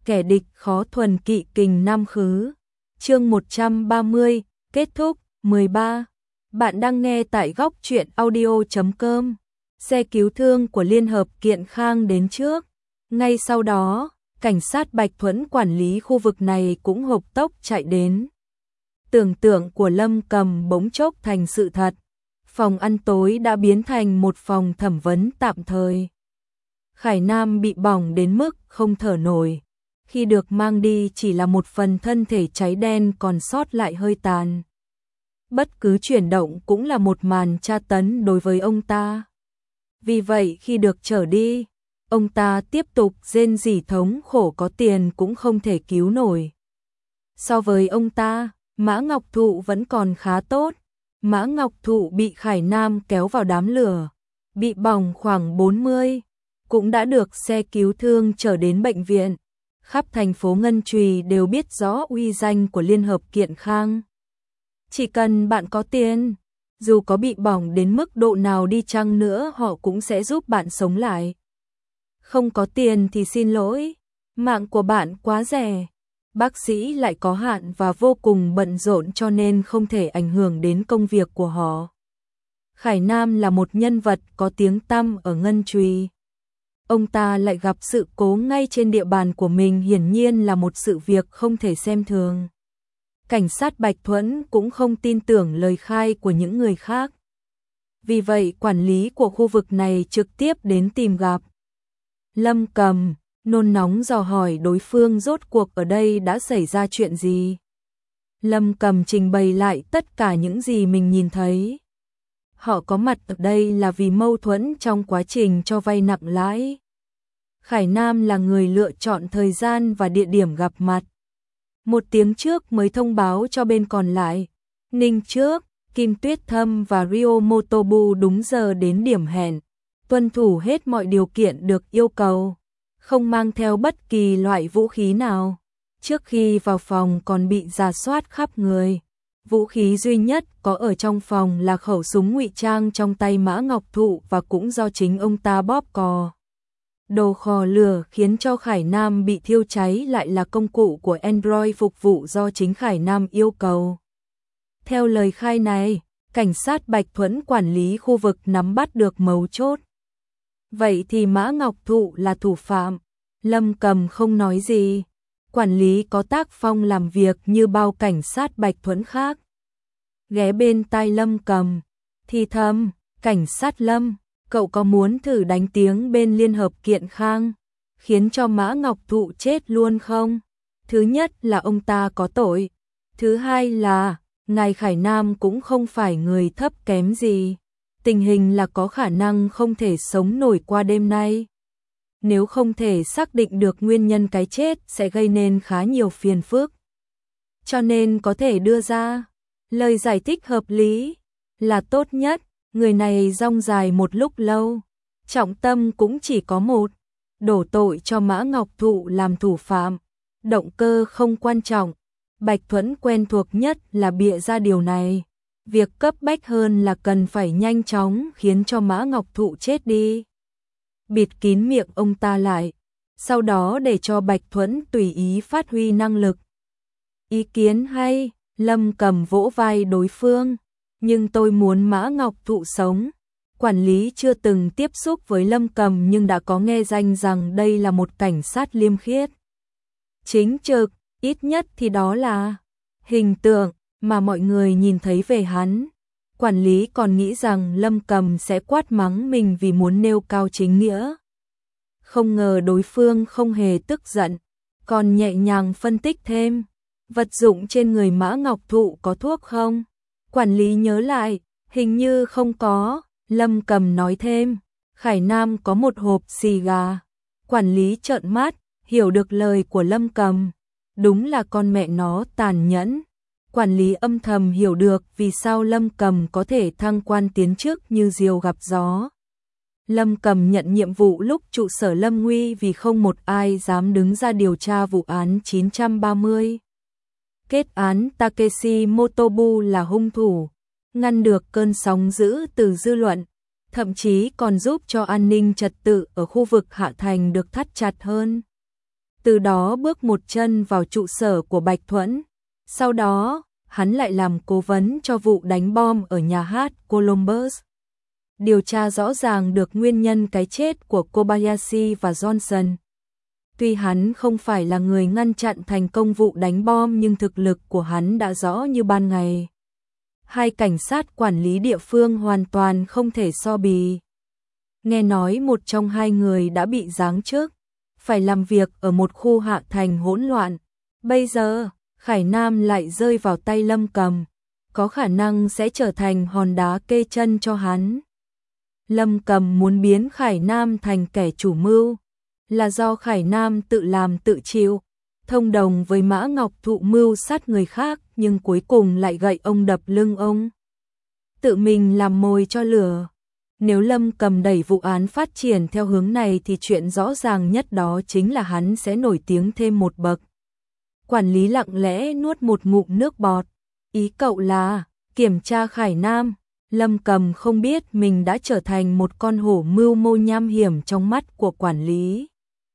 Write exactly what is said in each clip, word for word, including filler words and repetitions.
kẻ địch khó thuần kỵ kình nam khứ. Chương một trăm ba mươi, kết thúc. mười ba. Bạn đang nghe tại góc truyện audio chấm com. Xe cứu thương của Liên Hợp Kiện Khang đến trước. Ngay sau đó, cảnh sát Bạch Thuẫn quản lý khu vực này cũng hộc tốc chạy đến. Tưởng tượng của Lâm Cầm bỗng chốc thành sự thật. Phòng ăn tối đã biến thành một phòng thẩm vấn tạm thời. Khải Nam bị bỏng đến mức không thở nổi. Khi được mang đi chỉ là một phần thân thể cháy đen còn sót lại hơi tàn. Bất cứ chuyển động cũng là một màn tra tấn đối với ông ta. Vì vậy khi được trở đi, ông ta tiếp tục rên rỉ thống khổ, có tiền cũng không thể cứu nổi. So với ông ta, Mã Ngọc Thụ vẫn còn khá tốt. Mã Ngọc Thụ bị Khải Nam kéo vào đám lửa, bị bỏng khoảng bốn mươi, cũng đã được xe cứu thương chở đến bệnh viện. Khắp thành phố Ngân Trùy đều biết rõ uy danh của Liên Hợp Kiện Khang. Chỉ cần bạn có tiền, dù có bị bỏng đến mức độ nào đi chăng nữa họ cũng sẽ giúp bạn sống lại. Không có tiền thì xin lỗi, mạng của bạn quá rẻ. Bác sĩ lại có hạn và vô cùng bận rộn cho nên không thể ảnh hưởng đến công việc của họ. Khải Nam là một nhân vật có tiếng tăm ở Ngân Trùy. Ông ta lại gặp sự cố ngay trên địa bàn của mình, hiển nhiên là một sự việc không thể xem thường. Cảnh sát Bạch Thuẫn cũng không tin tưởng lời khai của những người khác. Vì vậy quản lý của khu vực này trực tiếp đến tìm gặp. Lâm Cầm nôn nóng dò hỏi đối phương rốt cuộc ở đây đã xảy ra chuyện gì. Lâm Cầm trình bày lại tất cả những gì mình nhìn thấy. Họ có mặt ở đây là vì mâu thuẫn trong quá trình cho vay nặng lãi. Khải Nam là người lựa chọn thời gian và địa điểm gặp mặt. Một tiếng trước mới thông báo cho bên còn lại. Ninh Trước, Kim Tuyết Thâm và Rio Motobu đúng giờ đến điểm hẹn, tuân thủ hết mọi điều kiện được yêu cầu, không mang theo bất kỳ loại vũ khí nào. Trước khi vào phòng còn bị rà soát khắp người. Vũ khí duy nhất có ở trong phòng là khẩu súng ngụy trang trong tay Mã Ngọc Thụ và cũng do chính ông ta bóp cò. Đồ khò lửa khiến cho Khải Nam bị thiêu cháy lại là công cụ của Android phục vụ do chính Khải Nam yêu cầu. Theo lời khai này, cảnh sát Bạch Thuẫn quản lý khu vực nắm bắt được mấu chốt. Vậy thì Mã Ngọc Thụ là thủ phạm. Lâm Cầm không nói gì. Quản lý có tác phong làm việc như bao cảnh sát Bạch Thuẫn khác. Ghé bên tai Lâm Cầm, thì thầm, cảnh sát Lâm, cậu có muốn thử đánh tiếng bên Liên Hợp Kiện Khang, khiến cho Mã Ngọc Thụ chết luôn không? Thứ nhất là ông ta có tội. Thứ hai là, ngài Khải Nam cũng không phải người thấp kém gì. Tình hình là có khả năng không thể sống nổi qua đêm nay. Nếu không thể xác định được nguyên nhân cái chết sẽ gây nên khá nhiều phiền phức. Cho nên có thể đưa ra lời giải thích hợp lý là tốt nhất. Người này rong dài một lúc lâu, trọng tâm cũng chỉ có một, đổ tội cho Mã Ngọc Thụ làm thủ phạm. Động cơ không quan trọng, Bạch Thuẫn quen thuộc nhất là bịa ra điều này. Việc cấp bách hơn là cần phải nhanh chóng khiến cho Mã Ngọc Thụ chết đi. Bịt kín miệng ông ta lại, sau đó để cho Bạch Thuẫn tùy ý phát huy năng lực. Ý kiến hay, Lâm Cầm vỗ vai đối phương, nhưng tôi muốn Mã Ngọc Thụ sống. Quản lý chưa từng tiếp xúc với Lâm Cầm nhưng đã có nghe danh rằng đây là một cảnh sát liêm khiết, chính trực, ít nhất thì đó là hình tượng mà mọi người nhìn thấy về hắn. Quản lý còn nghĩ rằng Lâm Cầm sẽ quát mắng mình vì muốn nêu cao chính nghĩa. Không ngờ đối phương không hề tức giận, còn nhẹ nhàng phân tích thêm. Vật dụng trên người Mã Ngọc Thụ có thuốc không? Quản lý nhớ lại, hình như không có. Lâm Cầm nói thêm, Khải Nam có một hộp xì gà. Quản lý trợn mắt, hiểu được lời của Lâm Cầm. Đúng là con mẹ nó tàn nhẫn. Quản lý âm thầm hiểu được vì sao Lâm Cầm có thể thăng quan tiến chức như diều gặp gió. Lâm Cầm nhận nhiệm vụ lúc trụ sở Lâm Nguy vì không một ai dám đứng ra điều tra vụ án chín trăm ba mươi. Kết án Takeshi Motobu là hung thủ, ngăn được cơn sóng dữ từ dư luận, thậm chí còn giúp cho an ninh trật tự ở khu vực Hạ Thành được thắt chặt hơn. từ đó bước một chân vào trụ sở của Bạch Thuẫn. Sau đó, hắn lại làm cố vấn cho vụ đánh bom ở nhà hát Columbus. Điều tra rõ ràng được nguyên nhân cái chết của Kobayashi và Johnson. Tuy hắn không phải là người ngăn chặn thành công vụ đánh bom nhưng thực lực của hắn đã rõ như ban ngày. Hai cảnh sát quản lý địa phương hoàn toàn không thể so bì. Nghe nói một trong hai người đã bị giáng chức, phải làm việc ở một khu hạ thành hỗn loạn. Bây giờ, Khải Nam lại rơi vào tay Lâm Cầm, có khả năng sẽ trở thành hòn đá kê chân cho hắn. Lâm Cầm muốn biến Khải Nam thành kẻ chủ mưu, là do Khải Nam tự làm tự chịu, thông đồng với Mã Ngọc Thụ mưu sát người khác nhưng cuối cùng lại gậy ông đập lưng ông. Tự mình làm mồi cho lửa. Nếu Lâm Cầm đẩy vụ án phát triển theo hướng này thì chuyện rõ ràng nhất đó chính là hắn sẽ nổi tiếng thêm một bậc. Quản lý lặng lẽ nuốt một ngụm nước bọt. Ý cậu là kiểm tra Khải Nam. Lâm Cầm không biết mình đã trở thành một con hổ mưu mô nham hiểm trong mắt của quản lý.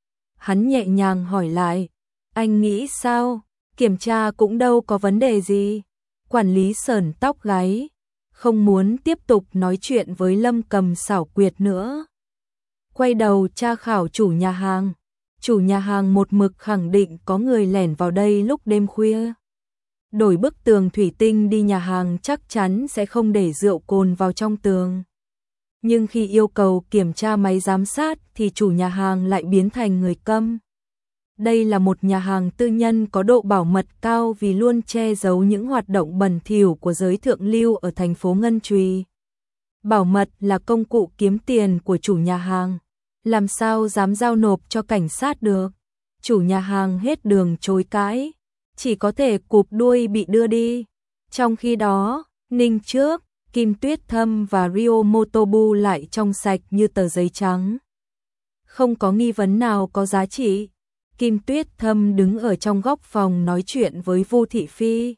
Hắn nhẹ nhàng hỏi lại, anh nghĩ sao? Kiểm tra cũng đâu có vấn đề gì. Quản lý sờn tóc gáy, không muốn tiếp tục nói chuyện với Lâm Cầm xảo quyệt nữa. Quay đầu tra khảo chủ nhà hàng. Chủ nhà hàng một mực khẳng định có người lẻn vào đây lúc đêm khuya. Đổi bức tường thủy tinh đi nhà hàng chắc chắn sẽ không để rượu cồn vào trong tường. Nhưng khi yêu cầu kiểm tra máy giám sát thì chủ nhà hàng lại biến thành người câm. Đây là một nhà hàng tư nhân có độ bảo mật cao vì luôn che giấu những hoạt động bẩn thỉu của giới thượng lưu ở thành phố Ngân Trùy. Bảo mật là công cụ kiếm tiền của chủ nhà hàng, làm sao dám giao nộp cho cảnh sát được. Chủ nhà hàng hết đường chối cãi, chỉ có thể cụp đuôi bị đưa đi. Trong khi đó, Ninh Trước, Kim Tuyết Thâm và Ryo Motobu lại trong sạch như tờ giấy trắng. Không có nghi vấn nào có giá trị. Kim Tuyết Thâm đứng ở trong góc phòng nói chuyện với Vu Thị Phi.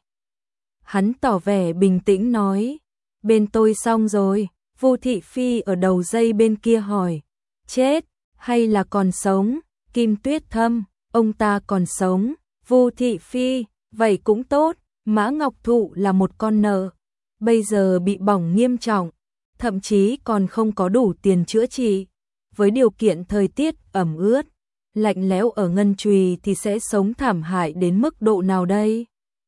Hắn tỏ vẻ bình tĩnh nói, bên tôi xong rồi. Vu Thị Phi ở đầu dây bên kia hỏi, chết hay là còn sống? Kim Tuyết Thâm, ông ta còn sống. Vu Thị Phi, vậy cũng tốt, Mã Ngọc Thụ là một con nợ, bây giờ bị bỏng nghiêm trọng, thậm chí còn không có đủ tiền chữa trị. Với điều kiện thời tiết ẩm ướt, lạnh lẽo ở Ngân Trùy thì sẽ sống thảm hại đến mức độ nào đây?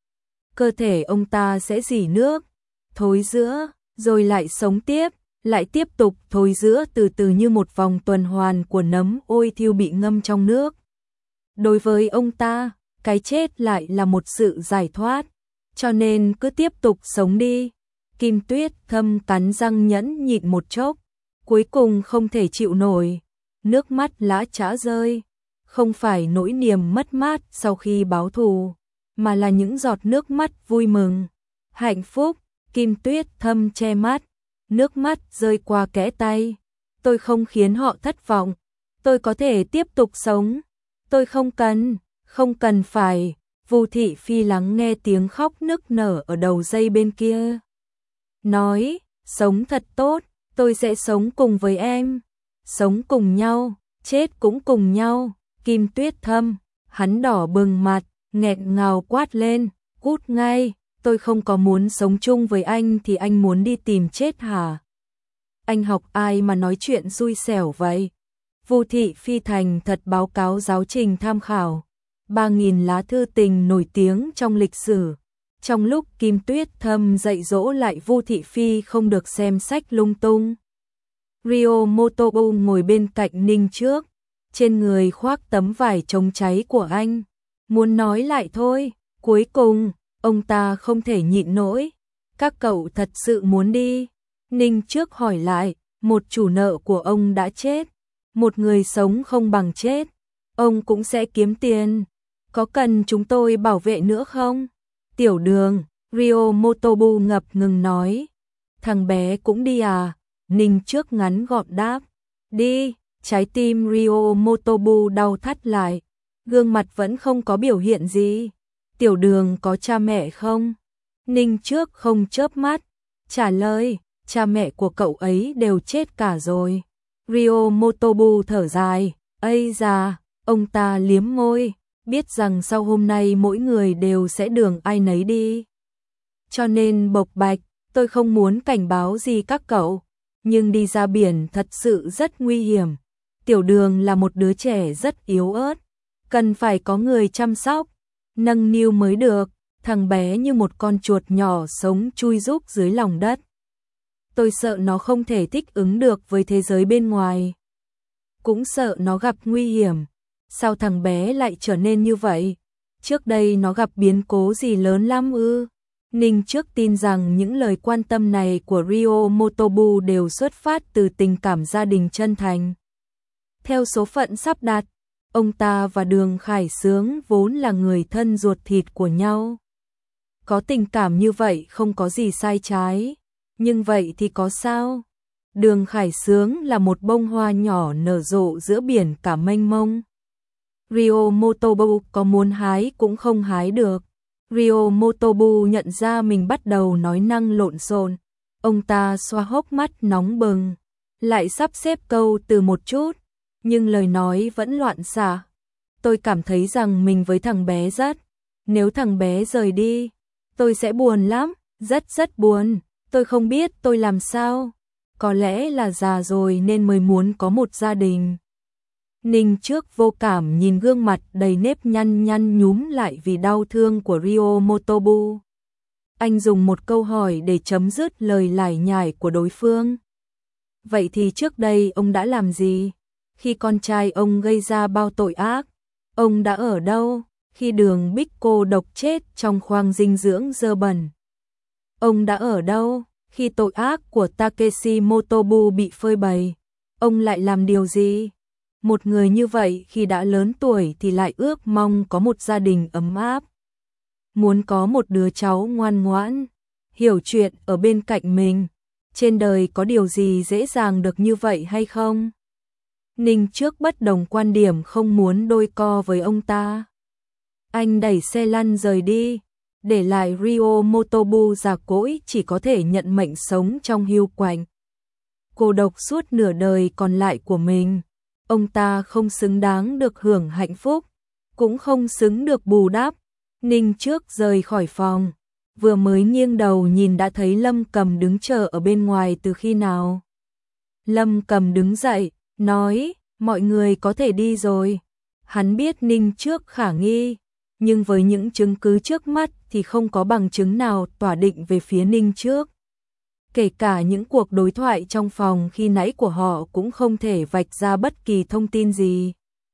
Cơ thể ông ta sẽ rỉ nước, thối rữa, rồi lại sống tiếp, lại tiếp tục thối rữa từ từ như một vòng tuần hoàn của nấm ôi thiêu bị ngâm trong nước. Đối với ông ta, cái chết lại là một sự giải thoát, cho nên cứ tiếp tục sống đi. Kim Tuyết Thâm cắn răng nhẫn nhịn một chốc, cuối cùng không thể chịu nổi, nước mắt lã chã rơi. Không phải nỗi niềm mất mát sau khi báo thù, mà là những giọt nước mắt vui mừng, hạnh phúc. Kim Tuyết Thâm che mắt, nước mắt rơi qua kẽ tay. Tôi không khiến họ thất vọng, tôi có thể tiếp tục sống. Tôi không cần, không cần phải. Vu Thị Phi lắng nghe tiếng khóc nức nở ở đầu dây bên kia. Nói, sống thật tốt, tôi sẽ sống cùng với em. Sống cùng nhau, chết cũng cùng nhau. Kim Tuyết Thâm, hắn đỏ bừng mặt, nghẹn ngào quát lên, cút ngay, tôi không có muốn sống chung với anh thì anh muốn đi tìm chết hả? Anh học ai mà nói chuyện xui xẻo vậy? Vu Thị Phi thành thật báo cáo giáo trình tham khảo, ba nghìn lá thư tình nổi tiếng trong lịch sử. Trong lúc Kim Tuyết Thâm dạy dỗ lại Vu Thị Phi không được xem sách lung tung. Ryo Motobu ngồi bên cạnh Ninh Trước, trên người khoác tấm vải chống cháy của anh. Muốn nói lại thôi, cuối cùng, ông ta không thể nhịn nổi. Các cậu thật sự muốn đi? Ninh Trước hỏi lại, một chủ nợ của ông đã chết, một người sống không bằng chết, ông cũng sẽ kiếm tiền. Có cần chúng tôi bảo vệ nữa không? Tiểu Đường, Ryo Motobu ngập ngừng nói. Thằng bé cũng đi à? Ninh Trước ngắn gọn đáp. Đi. Trái tim Ryo Motobu đau thắt lại, gương mặt vẫn không có biểu hiện gì. Tiểu Đường có cha mẹ không? Ninh Trước không chớp mắt, trả lời, cha mẹ của cậu ấy đều chết cả rồi. Ryo Motobu thở dài, ây da, ông ta liếm môi, biết rằng sau hôm nay mỗi người đều sẽ đường ai nấy đi. Cho nên bộc bạch, tôi không muốn cảnh báo gì các cậu, nhưng đi ra biển thật sự rất nguy hiểm. Tiểu Đường là một đứa trẻ rất yếu ớt, cần phải có người chăm sóc, nâng niu mới được, thằng bé như một con chuột nhỏ sống chui rúc dưới lòng đất. Tôi sợ nó không thể thích ứng được với thế giới bên ngoài. Cũng sợ nó gặp nguy hiểm. Sao thằng bé lại trở nên như vậy? Trước đây nó gặp biến cố gì lớn lắm ư? Ninh Trước tin rằng những lời quan tâm này của Ryo Motobu đều xuất phát từ tình cảm gia đình chân thành. Theo số phận sắp đặt, ông ta và Đường Khải Sướng vốn là người thân ruột thịt của nhau. Có tình cảm như vậy không có gì sai trái. Nhưng vậy thì có sao? Đường Khải Sướng là một bông hoa nhỏ nở rộ giữa biển cả mênh mông. Ryo Motobu có muốn hái cũng không hái được. Ryo Motobu nhận ra mình bắt đầu nói năng lộn xộn. Ông ta xoa hốc mắt nóng bừng, lại sắp xếp câu từ một chút, nhưng lời nói vẫn loạn xạ. Tôi cảm thấy rằng mình với thằng bé rất, nếu thằng bé rời đi, tôi sẽ buồn lắm, rất rất buồn. Tôi không biết tôi làm sao, có lẽ là già rồi nên mới muốn có một gia đình. Ninh Trước vô cảm nhìn gương mặt đầy nếp nhăn nhăn nhúm lại vì đau thương của Ryo Motobu. Anh dùng một câu hỏi để chấm dứt lời lải nhải của đối phương. Vậy thì trước đây ông đã làm gì? Khi con trai ông gây ra bao tội ác, ông đã ở đâu? Khi Đường Bích cô độc chết trong khoang dinh dưỡng dơ bẩn, ông đã ở đâu? Khi tội ác của Takeshi Motobu bị phơi bày, ông lại làm điều gì? Một người như vậy khi đã lớn tuổi thì lại ước mong có một gia đình ấm áp. Muốn có một đứa cháu ngoan ngoãn, hiểu chuyện ở bên cạnh mình. Trên đời có điều gì dễ dàng được như vậy hay không? Ninh Trước bất đồng quan điểm, không muốn đôi co với ông ta. Anh đẩy xe lăn rời đi, để lại Ryo Motobu già cỗi chỉ có thể nhận mệnh sống trong hiu quạnh, cô độc suốt nửa đời còn lại của mình. Ông ta không xứng đáng được hưởng hạnh phúc, cũng không xứng được bù đắp. Ninh Trước rời khỏi phòng, vừa mới nghiêng đầu nhìn đã thấy Lâm Cầm đứng chờ ở bên ngoài từ khi nào. Lâm Cầm đứng dậy, nói, mọi người có thể đi rồi. Hắn biết Ninh Trước khả nghi, nhưng với những chứng cứ trước mắt thì không có bằng chứng nào tỏa định về phía Ninh Trước. Kể cả những cuộc đối thoại trong phòng khi nãy của họ cũng không thể vạch ra bất kỳ thông tin gì.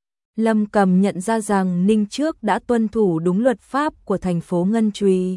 Lâm Cầm nhận ra rằng Ninh Trước đã tuân thủ đúng luật pháp của thành phố Ngân Trùy.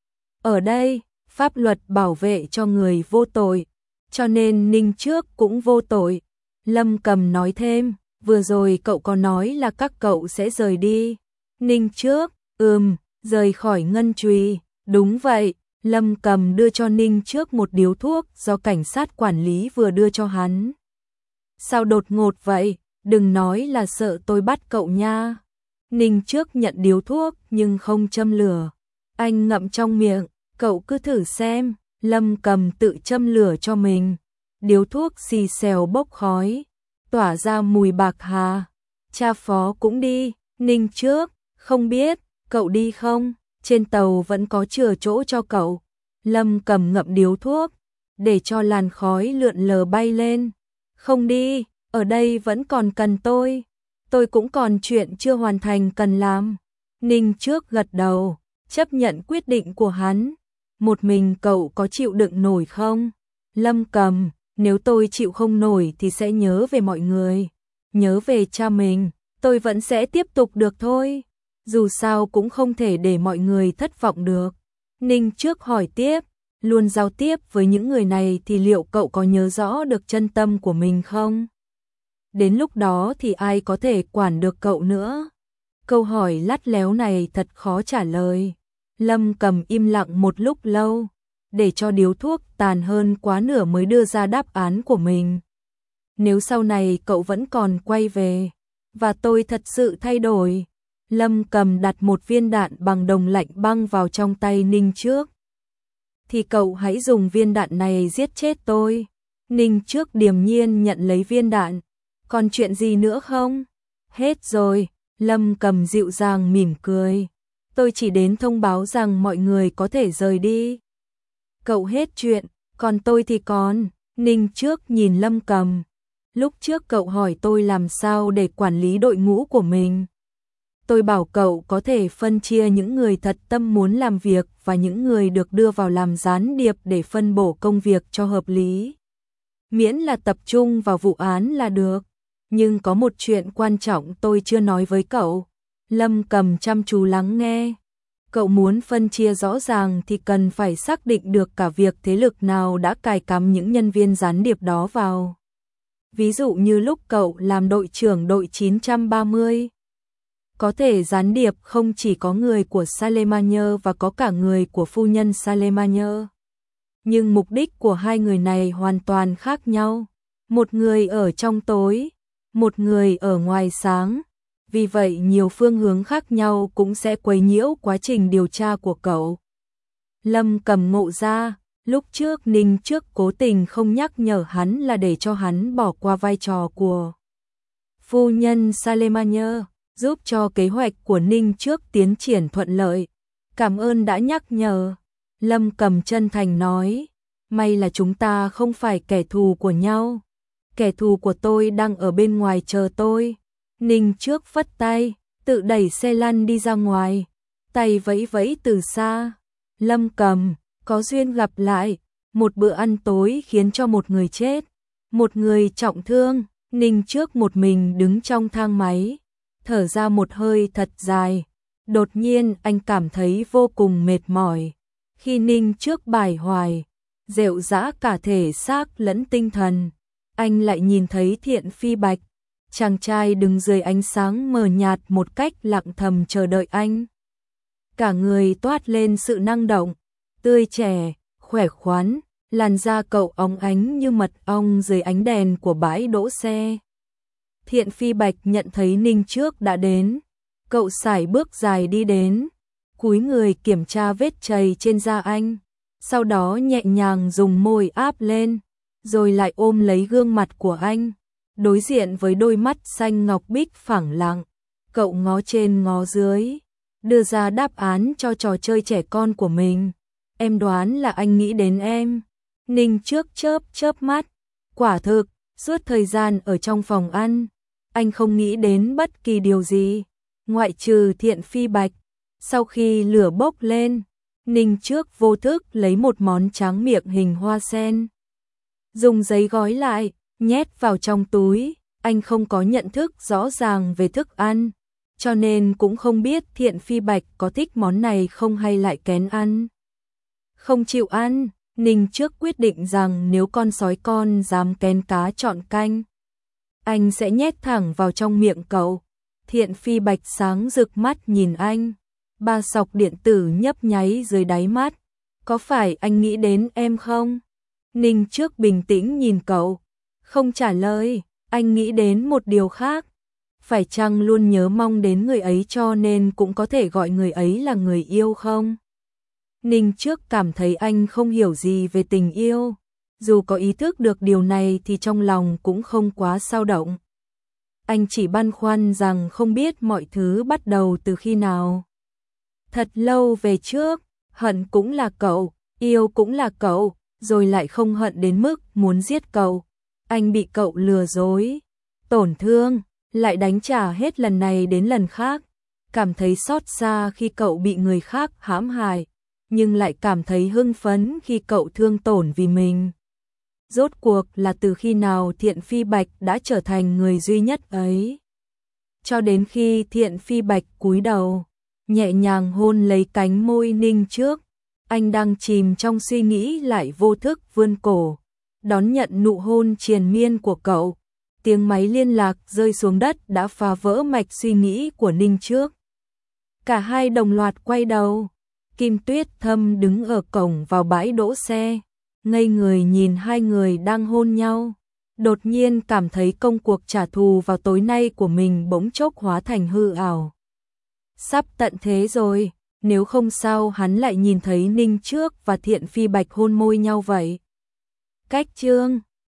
Ở đây, pháp luật bảo vệ cho người vô tội, cho nên Ninh Trước cũng vô tội. Lâm Cầm nói thêm, vừa rồi cậu có nói là các cậu sẽ rời đi. Ninh Trước, ừm, rời khỏi Ngân Trùy, đúng vậy. Lâm Cầm đưa cho Ninh Trước một điếu thuốc do cảnh sát quản lý vừa đưa cho hắn. Sao đột ngột vậy? Đừng nói là sợ tôi bắt cậu nha. Ninh Trước nhận điếu thuốc nhưng không châm lửa. Anh ngậm trong miệng, cậu cứ thử xem. Lâm Cầm tự châm lửa cho mình. Điếu thuốc xì xèo bốc khói, tỏa ra mùi bạc hà. Cha Phó cũng đi. Ninh Trước, không biết, cậu đi không? Trên tàu vẫn có chừa chỗ cho cậu. Lâm Cầm ngậm điếu thuốc, để cho làn khói lượn lờ bay lên. Không đi, ở đây vẫn còn cần tôi. Tôi cũng còn chuyện chưa hoàn thành cần làm. Ninh Trước gật đầu, chấp nhận quyết định của hắn. Một mình cậu có chịu đựng nổi không? Lâm Cầm, nếu tôi chịu không nổi thì sẽ nhớ về mọi người. Nhớ về cha mình, tôi vẫn sẽ tiếp tục được thôi. Dù sao cũng không thể để mọi người thất vọng được. Ninh Trước hỏi tiếp, luôn giao tiếp với những người này thì liệu cậu có nhớ rõ được chân tâm của mình không? Đến lúc đó thì ai có thể quản được cậu nữa? Câu hỏi lắt léo này thật khó trả lời. Lâm Cầm im lặng một lúc lâu, để cho điếu thuốc tàn hơn quá nửa mới đưa ra đáp án của mình. Nếu sau này cậu vẫn còn quay về, và tôi thật sự thay đổi, Lâm Cầm đặt một viên đạn bằng đồng lạnh băng vào trong tay Ninh Trước. Thì cậu hãy dùng viên đạn này giết chết tôi. Ninh Trước điềm nhiên nhận lấy viên đạn. Còn chuyện gì nữa không? Hết rồi. Lâm Cầm dịu dàng mỉm cười. Tôi chỉ đến thông báo rằng mọi người có thể rời đi. Cậu hết chuyện, còn tôi thì còn. Ninh Trước nhìn Lâm Cầm. Lúc trước cậu hỏi tôi làm sao để quản lý đội ngũ của mình. Tôi bảo cậu có thể phân chia những người thật tâm muốn làm việc và những người được đưa vào làm gián điệp để phân bổ công việc cho hợp lý. Miễn là tập trung vào vụ án là được. Nhưng có một chuyện quan trọng tôi chưa nói với cậu. Lâm Cầm chăm chú lắng nghe. Cậu muốn phân chia rõ ràng thì cần phải xác định được cả việc thế lực nào đã cài cắm những nhân viên gián điệp đó vào. Ví dụ như lúc cậu làm đội trưởng đội chín trăm ba mươi. Có thể gián điệp không chỉ có người của Salemanier và có cả người của phu nhân Salemanier. Nhưng mục đích của hai người này hoàn toàn khác nhau. Một người ở trong tối, một người ở ngoài sáng. Vì vậy nhiều phương hướng khác nhau cũng sẽ quấy nhiễu quá trình điều tra của cậu. Lâm Cầm ngộ ra, lúc trước Ninh Trước cố tình không nhắc nhở hắn là để cho hắn bỏ qua vai trò của phu nhân Salemanier, giúp cho kế hoạch của Ninh Trước tiến triển thuận lợi. Cảm ơn đã nhắc nhở. Lâm Cầm chân thành nói, may là chúng ta không phải kẻ thù của nhau. Kẻ thù của tôi đang ở bên ngoài chờ tôi. Ninh Trước phất tay, tự đẩy xe lăn đi ra ngoài, tay vẫy vẫy từ xa. Lâm Cầm, có duyên gặp lại. Một bữa ăn tối khiến cho một người chết, một người trọng thương. Ninh Trước một mình đứng trong thang máy, thở ra một hơi thật dài. Đột nhiên anh cảm thấy vô cùng mệt mỏi. Khi Ninh Trước bài hoài, rệu rã cả thể xác lẫn tinh thần, anh lại nhìn thấy Thiện Phi Bạch. Chàng trai đứng dưới ánh sáng mờ nhạt một cách lặng thầm chờ đợi anh. Cả người toát lên sự năng động, tươi trẻ, khỏe khoắn, làn da cậu óng ánh như mật ong dưới ánh đèn của bãi đỗ xe. Thiện Phi Bạch nhận thấy Ninh Trước đã đến, cậu sải bước dài đi đến, cúi người kiểm tra vết chày trên da anh, sau đó nhẹ nhàng dùng môi áp lên, rồi lại ôm lấy gương mặt của anh. Đối diện với đôi mắt xanh ngọc bích phẳng lặng, cậu ngó trên ngó dưới, đưa ra đáp án cho trò chơi trẻ con của mình. Em đoán là anh nghĩ đến em. Ninh Trước chớp chớp mắt. Quả thực, suốt thời gian ở trong phòng ăn, anh không nghĩ đến bất kỳ điều gì, ngoại trừ Thiện Phi Bạch. Sau khi lửa bốc lên, Ninh Trước vô thức lấy một món tráng miệng hình hoa sen, dùng giấy gói lại, nhét vào trong túi. Anh không có nhận thức rõ ràng về thức ăn, cho nên cũng không biết Thiện Phi Bạch có thích món này không hay lại kén ăn. Không chịu ăn, Ninh Trước quyết định rằng nếu con sói con dám kén cá chọn canh, anh sẽ nhét thẳng vào trong miệng cậu. Thiện Phi Bạch sáng rực mắt nhìn anh, ba sọc điện tử nhấp nháy dưới đáy mắt. Có phải anh nghĩ đến em không? Ninh Trước bình tĩnh nhìn cậu, không trả lời. Anh nghĩ đến một điều khác. Phải chăng luôn nhớ mong đến người ấy cho nên cũng có thể gọi người ấy là người yêu không? Ninh Trước cảm thấy anh không hiểu gì về tình yêu. Dù có ý thức được điều này thì trong lòng cũng không quá dao động. Anh chỉ băn khoăn rằng không biết mọi thứ bắt đầu từ khi nào. Thật lâu về trước, hận cũng là cậu, yêu cũng là cậu, rồi lại không hận đến mức muốn giết cậu. Anh bị cậu lừa dối, tổn thương, lại đánh trả hết lần này đến lần khác. Cảm thấy xót xa khi cậu bị người khác hãm hại, nhưng lại cảm thấy hưng phấn khi cậu thương tổn vì mình. Rốt cuộc là từ khi nào Thiện Phi Bạch đã trở thành người duy nhất ấy? Cho đến khi Thiện Phi Bạch cúi đầu, nhẹ nhàng hôn lấy cánh môi Ninh Trước, anh đang chìm trong suy nghĩ lại vô thức vươn cổ, đón nhận nụ hôn triền miên của cậu. Tiếng máy liên lạc rơi xuống đất đã phá vỡ mạch suy nghĩ của Ninh Trước. Cả hai đồng loạt quay đầu. Kim Tuyết Thâm đứng ở cổng vào bãi đỗ xe, ngây người nhìn hai người đang hôn nhau. Đột nhiên cảm thấy công cuộc trả thù vào tối nay của mình bỗng chốc hóa thành hư ảo. Sắp tận thế rồi, nếu không sao hắn lại nhìn thấy Ninh Trước và Thiện Phi Bạch hôn môi nhau vậy. Cách chương